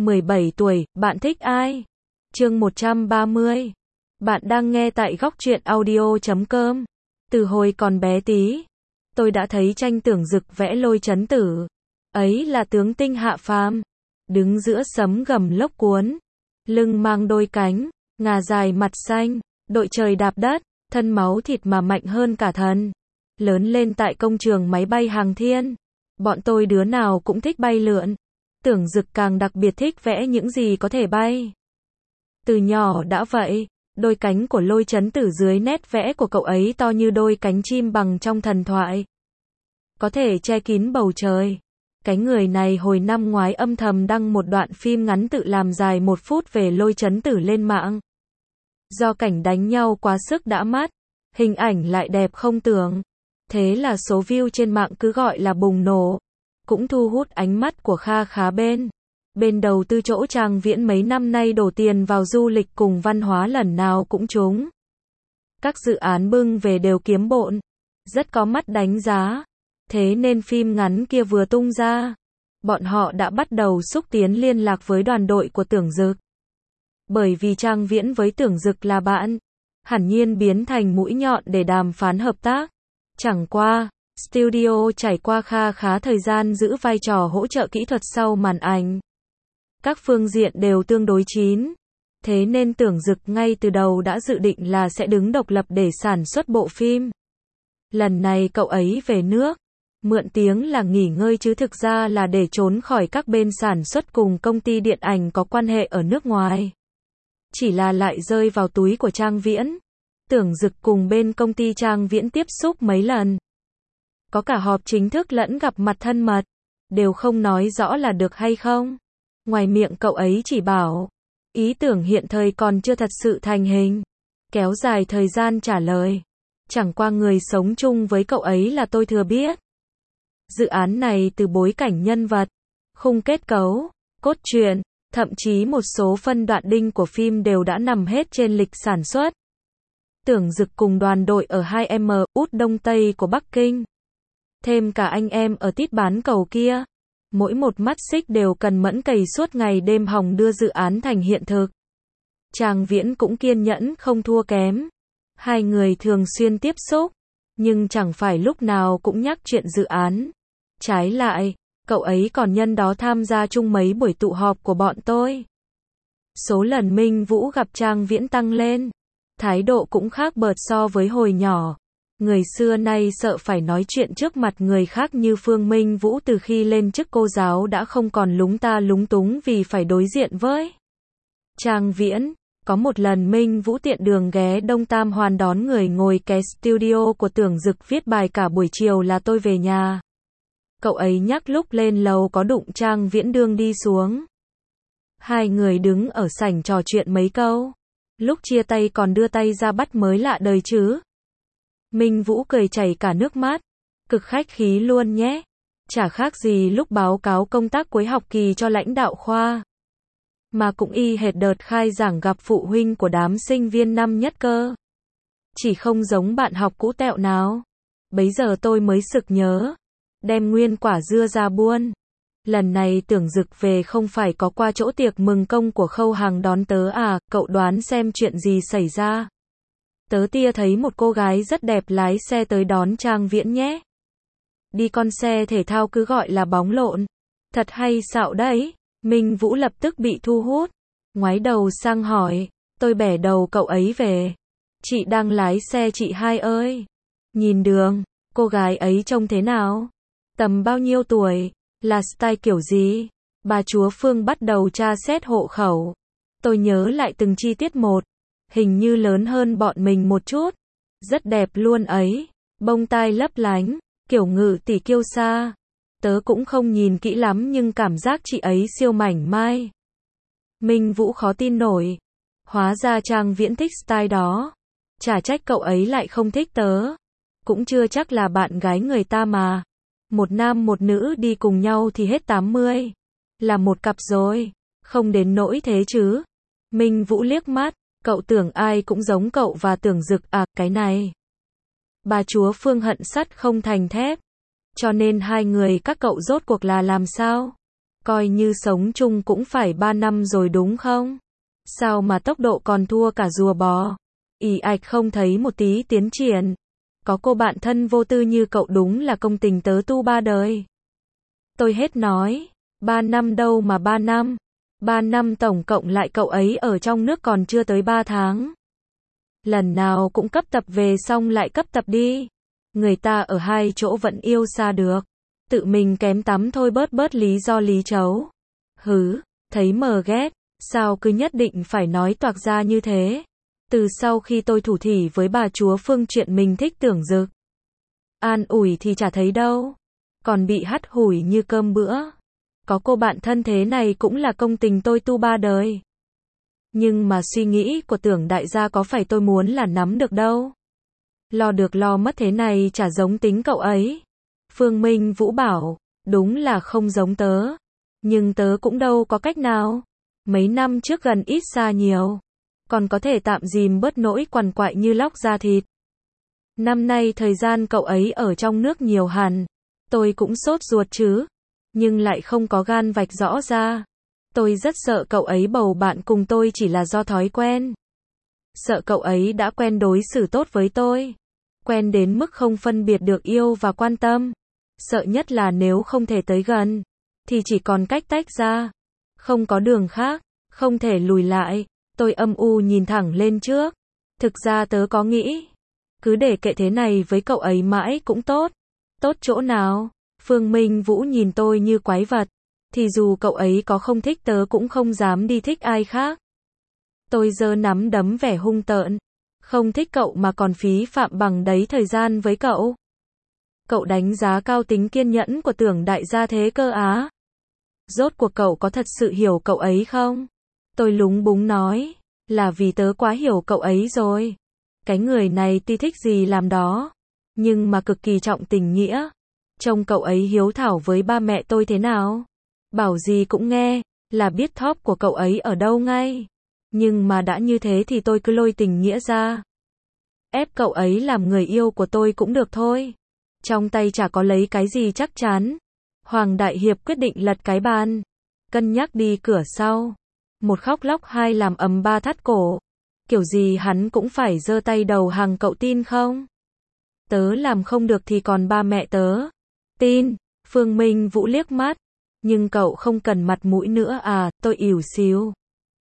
17 tuổi, bạn thích ai? Chương 130. Bạn đang nghe tại góc truyện audio.com. Từ hồi còn bé tí, tôi đã thấy tranh Tưởng Dực vẽ Lôi Chấn Tử. Ấy là tướng tinh hạ phàm, đứng giữa sấm gầm lốc cuốn, lưng mang đôi cánh, ngà dài mặt xanh, đội trời đạp đất, thân máu thịt mà mạnh hơn cả thần. Lớn lên tại công trường máy bay hàng thiên, bọn tôi đứa nào cũng thích bay lượn. Tưởng Dực càng đặc biệt thích vẽ những gì có thể bay. Từ nhỏ đã vậy, đôi cánh của Lôi Chấn Tử dưới nét vẽ của cậu ấy to như đôi cánh chim bằng trong thần thoại, có thể che kín bầu trời. Cái người này hồi năm ngoái âm thầm đăng một đoạn phim ngắn tự làm dài 1 phút về Lôi Chấn Tử lên mạng. Do cảnh đánh nhau quá sức đã mắt, hình ảnh lại đẹp không tưởng. Thế là số view trên mạng cứ gọi là bùng nổ. Cũng thu hút ánh mắt của kha khá bên đầu tư chỗ Trang Viễn mấy năm nay đổ tiền vào du lịch cùng văn hóa lần nào cũng trúng. Các dự án bưng về đều kiếm bộn, rất có mắt đánh giá. Thế nên phim ngắn kia vừa tung ra, bọn họ đã bắt đầu xúc tiến liên lạc với đoàn đội của Tưởng Dực. Bởi vì Trang Viễn với Tưởng Dực là bạn, hẳn nhiên biến thành mũi nhọn để đàm phán hợp tác. Chẳng qua, studio trải qua kha khá thời gian giữ vai trò hỗ trợ kỹ thuật sau màn ảnh. Các phương diện đều tương đối chín. Thế nên Tưởng Dực ngay từ đầu đã dự định là sẽ đứng độc lập để sản xuất bộ phim. Lần này cậu ấy về nước, mượn tiếng là nghỉ ngơi chứ thực ra là để trốn khỏi các bên sản xuất cùng công ty điện ảnh có quan hệ ở nước ngoài. Chỉ là lại rơi vào túi của Trang Viễn. Tưởng Dực cùng bên công ty Trang Viễn tiếp xúc mấy lần. Có cả họp chính thức lẫn gặp mặt thân mật. Đều không nói rõ là được hay không. Ngoài miệng cậu ấy chỉ bảo, ý tưởng hiện thời còn chưa thật sự thành hình. Kéo dài thời gian trả lời. Chẳng qua người sống chung với cậu ấy là tôi thừa biết. Dự án này từ bối cảnh nhân vật, khung kết cấu, cốt truyện, thậm chí một số phân đoạn đinh của phim đều đã nằm hết trên lịch sản xuất. Tưởng Dực cùng đoàn đội ở 2M, út đông tây của Bắc Kinh. Thêm cả anh em ở tít bán cầu kia. Mỗi một mắt xích đều cần mẫn cày suốt ngày đêm hòng đưa dự án thành hiện thực. Trang Viễn cũng kiên nhẫn không thua kém. Hai người thường xuyên tiếp xúc, nhưng chẳng phải lúc nào cũng nhắc chuyện dự án. Trái lại, cậu ấy còn nhân đó tham gia chung mấy buổi tụ họp của bọn tôi. Số lần Minh Vũ gặp Trang Viễn tăng lên. Thái độ cũng khác bợt so với hồi nhỏ. Người xưa nay sợ phải nói chuyện trước mặt người khác như Phương Minh Vũ từ khi lên chức cô giáo đã không còn lúng ta lúng túng vì phải đối diện với Trang Viễn. Có một lần Minh Vũ tiện đường ghé Đông Tam Hoàn đón người ngồi ké studio của Tưởng Dực viết bài cả buổi chiều là tôi về nhà. Cậu ấy nhắc lúc lên lầu có đụng Trang Viễn đương đi xuống. Hai người đứng ở sảnh trò chuyện mấy câu. Lúc chia tay còn đưa tay ra bắt mới lạ đời chứ. Minh Vũ cười chảy cả nước mắt. Cực khách khí luôn nhé. Chả khác gì lúc báo cáo công tác cuối học kỳ cho lãnh đạo khoa. Mà cũng y hệt đợt khai giảng gặp phụ huynh của đám sinh viên năm nhất cơ. Chỉ không giống bạn học cũ tẹo nào. Bấy giờ tôi mới sực nhớ. Đem nguyên quả dưa ra buôn. Lần này Tưởng Dực về không phải có qua chỗ tiệc mừng công của Khâu Hằng đón tớ à, cậu đoán xem chuyện gì xảy ra. Tớ tia thấy một cô gái rất đẹp lái xe tới đón Trang Viễn nhé. Đi con xe thể thao cứ gọi là bóng lộn. Thật hay xạo đấy. Minh Vũ lập tức bị thu hút. Ngoái đầu sang hỏi, tôi bẻ đầu cậu ấy về. Chị đang lái xe chị hai ơi. Nhìn đường, cô gái ấy trông thế nào? Tầm bao nhiêu tuổi? Là style kiểu gì? Bà chúa Phương bắt đầu tra xét hộ khẩu. Tôi nhớ lại từng chi tiết một. Hình như lớn hơn bọn mình một chút. Rất đẹp luôn ấy. Bông tai lấp lánh, kiểu ngự tỷ kiêu sa. Tớ cũng không nhìn kỹ lắm nhưng cảm giác chị ấy siêu mảnh mai. Minh Vũ khó tin nổi. Hóa ra Trang Viễn thích style đó. Chả trách cậu ấy lại không thích tớ. Cũng chưa chắc là bạn gái người ta mà. Một nam một nữ đi cùng nhau thì hết 80. Là một cặp rồi. Không đến nỗi thế chứ. Minh Vũ liếc mắt. Cậu tưởng ai cũng giống cậu và Tưởng Dực à, cái này. Bà chúa Phương hận sắt không thành thép. Cho nên hai người các cậu rốt cuộc là làm sao? Coi như sống chung cũng phải 3 năm rồi đúng không? Sao mà tốc độ còn thua cả rùa bò? Ì ạch không thấy một tí tiến triển. Có cô bạn thân vô tư như cậu đúng là công tình tớ tu 3 đời. Tôi hết nói. 3 năm đâu mà 3 năm. 3 năm tổng cộng lại cậu ấy ở trong nước còn chưa tới 3 tháng. Lần nào cũng cấp tập về xong lại cấp tập đi. Người ta ở hai chỗ vẫn yêu xa được. Tự mình kém tắm thôi, bớt lý do lý chấu. Hứ, thấy mờ ghét, sao cứ nhất định phải nói toạc ra như thế. Từ sau khi tôi thủ thỉ với bà chúa Phương chuyện mình thích Tưởng Dực, an ủi thì chả thấy đâu. Còn bị hắt hủi như cơm bữa. Có cô bạn thân thế này cũng là công tình tôi tu 3 đời. Nhưng mà suy nghĩ của Tưởng đại gia có phải tôi muốn là nắm được đâu. Lo được lo mất thế này chả giống tính cậu ấy. Phương Minh Vũ bảo, đúng là không giống tớ. Nhưng tớ cũng đâu có cách nào. Mấy năm trước gần ít xa nhiều. Còn có thể tạm dìm bớt nỗi quằn quại như lóc da thịt. Năm nay thời gian cậu ấy ở trong nước nhiều hẳn. Tôi cũng sốt ruột chứ. Nhưng lại không có gan vạch rõ ra. Tôi rất sợ cậu ấy bầu bạn cùng tôi chỉ là do thói quen. Sợ cậu ấy đã quen đối xử tốt với tôi. Quen đến mức không phân biệt được yêu và quan tâm. Sợ nhất là nếu không thể tới gần, thì chỉ còn cách tách ra. Không có đường khác, không thể lùi lại. Tôi âm u nhìn thẳng lên trước. Thực ra tớ có nghĩ, cứ để kệ thế này với cậu ấy mãi cũng tốt. Tốt chỗ nào? Phương Minh Vũ nhìn tôi như quái vật. Thì dù cậu ấy có không thích tớ cũng không dám đi thích ai khác. Tôi giơ nắm đấm vẻ hung tợn. Không thích cậu mà còn phí phạm bằng đấy thời gian với cậu. Cậu đánh giá cao tính kiên nhẫn của Tưởng đại gia thế cơ á. Rốt cuộc cậu có thật sự hiểu cậu ấy không? Tôi lúng búng nói, là vì tớ quá hiểu cậu ấy rồi. Cái người này tuy thích gì làm đó, nhưng mà cực kỳ trọng tình nghĩa. Trông cậu ấy hiếu thảo với ba mẹ tôi thế nào? Bảo gì cũng nghe, là biết top của cậu ấy ở đâu ngay. Nhưng mà đã như thế thì tôi cứ lôi tình nghĩa ra. Ép cậu ấy làm người yêu của tôi cũng được thôi. Trong tay chả có lấy cái gì chắc chắn. Hoàng Đại Hiệp quyết định lật cái bàn. Cân nhắc đi cửa sau. Một khóc lóc, hai làm ầm, ba thắt cổ. Kiểu gì hắn cũng phải giơ tay đầu hàng, cậu tin không? Tớ làm không được thì còn ba mẹ tớ. Tin. Phương Minh Vũ liếc mắt. Nhưng cậu không cần mặt mũi nữa à? Tôi ỉu xìu.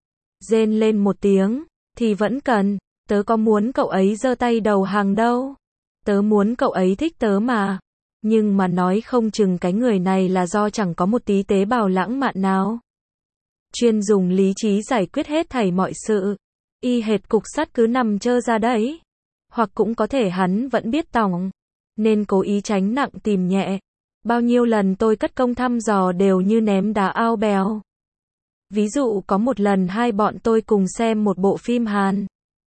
Rên lên một tiếng. Thì vẫn cần. Tớ có muốn cậu ấy giơ tay đầu hàng đâu. Tớ muốn cậu ấy thích tớ mà. Nhưng mà nói không chừng cái người này là do chẳng có một tí tế bào lãng mạn nào. Chuyên dùng lý trí giải quyết hết thảy mọi sự. Y hệt cục sắt cứ nằm trơ ra đấy. Hoặc cũng có thể hắn vẫn biết tòng. Nên cố ý tránh nặng tìm nhẹ. Bao nhiêu lần tôi cất công thăm dò đều như ném đá ao bèo. Ví dụ có một lần hai bọn tôi cùng xem một bộ phim Hàn.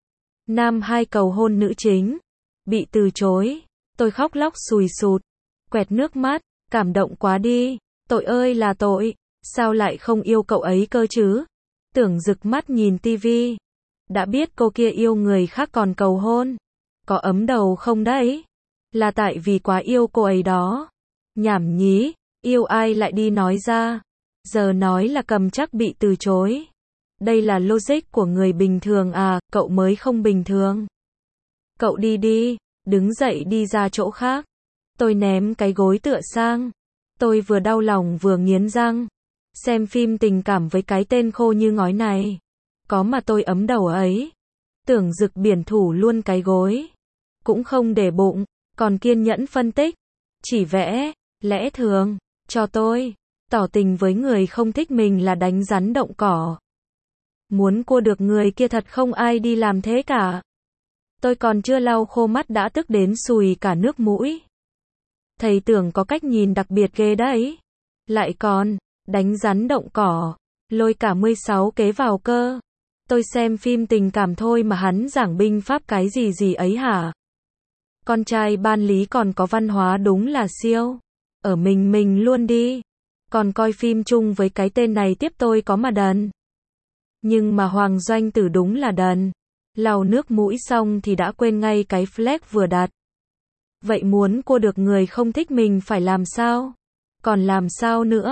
Nam hai cầu hôn nữ chính. Bị từ chối. Tôi khóc lóc sùi sụt. Quẹt nước mắt. Cảm động quá đi. Tội ơi là tội. Sao lại không yêu cậu ấy cơ chứ? Tưởng Dực mắt nhìn tivi. Đã biết cô kia yêu người khác còn cầu hôn. Có ấm đầu không đấy? Là tại vì quá yêu cô ấy đó. Nhảm nhí. Yêu ai lại đi nói ra. Giờ nói là cầm chắc bị từ chối. Đây là logic của người bình thường à? Cậu mới không bình thường. Cậu đi đi. Đứng dậy đi ra chỗ khác. Tôi ném cái gối tựa sang. Tôi vừa đau lòng vừa nghiến răng. Xem phim tình cảm với cái tên khô như ngói này. Có mà tôi ấm đầu ấy. Tưởng Dực biển thủ luôn cái gối. Cũng không để bụng. Còn kiên nhẫn phân tích. Chỉ vẽ. Lẽ thường. Cho tôi. Tỏ tình với người không thích mình là đánh rắn động cỏ. Muốn cua được người kia thật không ai đi làm thế cả. Tôi còn chưa lau khô mắt đã tức đến sùi cả nước mũi. Thầy Tưởng có cách nhìn đặc biệt ghê đấy. Lại còn, đánh rắn động cỏ, lôi cả 16 kế vào cơ. Tôi xem phim tình cảm thôi mà hắn giảng binh pháp cái gì ấy hả? Con trai ban lý còn có văn hóa đúng là siêu. Ở mình luôn đi. Còn coi phim chung với cái tên này tiếp tôi có mà đần. Nhưng mà Hoàng Doanh Tử đúng là đần. Lau nước mũi xong thì đã quên ngay cái flag vừa đặt. Vậy muốn cua được người không thích mình phải làm sao? Còn làm sao nữa?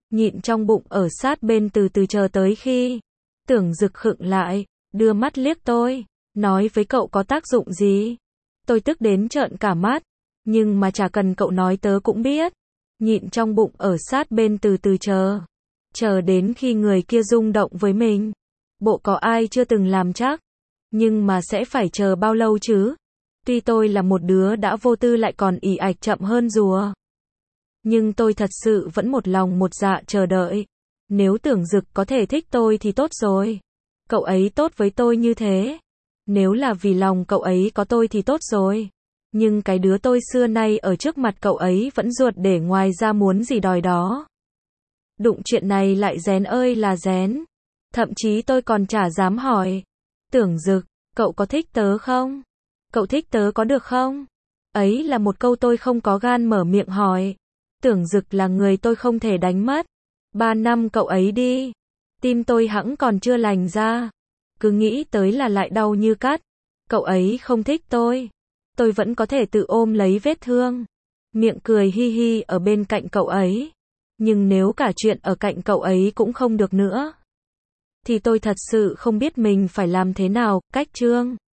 nhịn trong bụng ở sát bên từ từ chờ tới khi Tưởng Dực khựng lại, đưa mắt liếc tôi, nói với cậu có tác dụng gì? Tôi tức đến trợn cả mắt, nhưng mà chả cần cậu nói tớ cũng biết. Nhịn trong bụng ở sát bên từ từ chờ đến khi người kia rung động với mình. Bộ có ai chưa từng làm chắc, nhưng mà sẽ phải chờ bao lâu chứ? Tuy tôi là một đứa đã vô tư lại còn ì ạch chậm hơn rùa, nhưng tôi thật sự vẫn một lòng một dạ chờ đợi. Nếu Tưởng Dực có thể thích tôi thì tốt rồi. Cậu ấy tốt với tôi như thế. Nếu là vì lòng cậu ấy có tôi thì tốt rồi. Nhưng cái đứa tôi xưa nay ở trước mặt cậu ấy vẫn ruột để ngoài ra muốn gì đòi đó. Đụng chuyện này lại rén ơi là rén. Thậm chí tôi còn chả dám hỏi. Tưởng Dực, cậu có thích tớ không? Cậu thích tớ có được không? Ấy là một câu tôi không có gan mở miệng hỏi. Tưởng Dực là người tôi không thể đánh mất. 3 năm cậu ấy đi. Tim tôi hẵng còn chưa lành ra. Cứ nghĩ tới là lại đau như cắt. Cậu ấy không thích tôi. Tôi vẫn có thể tự ôm lấy vết thương. Miệng cười hi hi ở bên cạnh cậu ấy. Nhưng nếu cả chuyện ở cạnh cậu ấy cũng không được nữa, thì tôi thật sự không biết mình phải làm thế nào. Cách chương